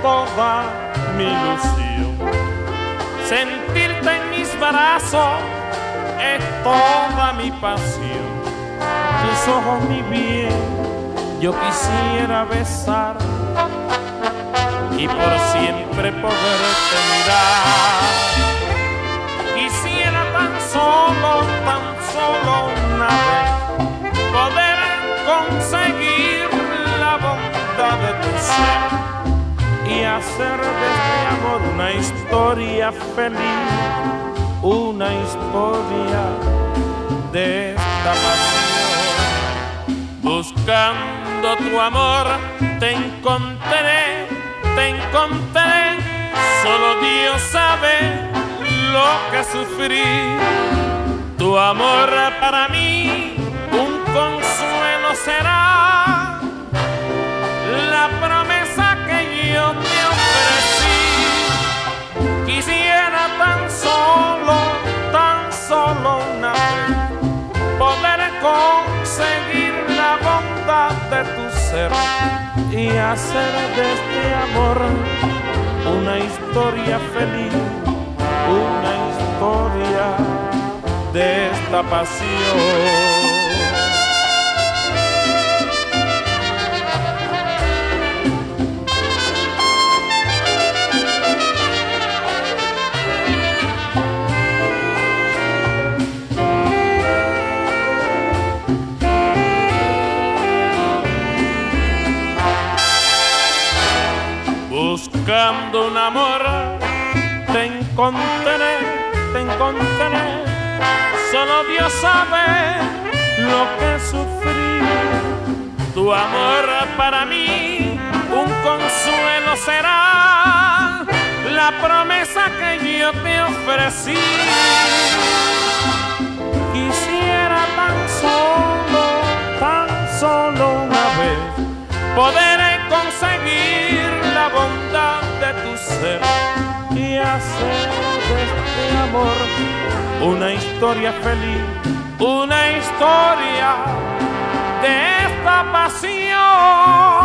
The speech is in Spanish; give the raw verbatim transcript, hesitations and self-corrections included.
toda mi ilusión. Sentirte en mis brazos es toda mi pasión. Tus ojos, mi bien, yo quisiera besar y por siempre poderte mirar. Quisiera tan solo, tan solo una vez poder conseguir la bondad de tu ser y hacer de este amor una historia feliz, una historia de esta pasión. Buscando tu amor te encontré, te encontré, solo Dios sabe lo que sufrí. Tu amor para mí un consuelo será, la promesa que yo te ofrecí. Quisiera tan solo, tan solo una vez poder conseguir la bondad de tu ser y hacer de este amor una historia feliz, una historia de esta pasión. Buscando un amor te encontré, te encontré, solo Dios sabe lo que sufrí. Tu amor para mí un consuelo será, la promesa que yo te ofrecí. Quisiera tan solo, tan solo una vez poder conseguir la bondad de tu ser y hacer de este amor una historia feliz, una historia de esta pasión.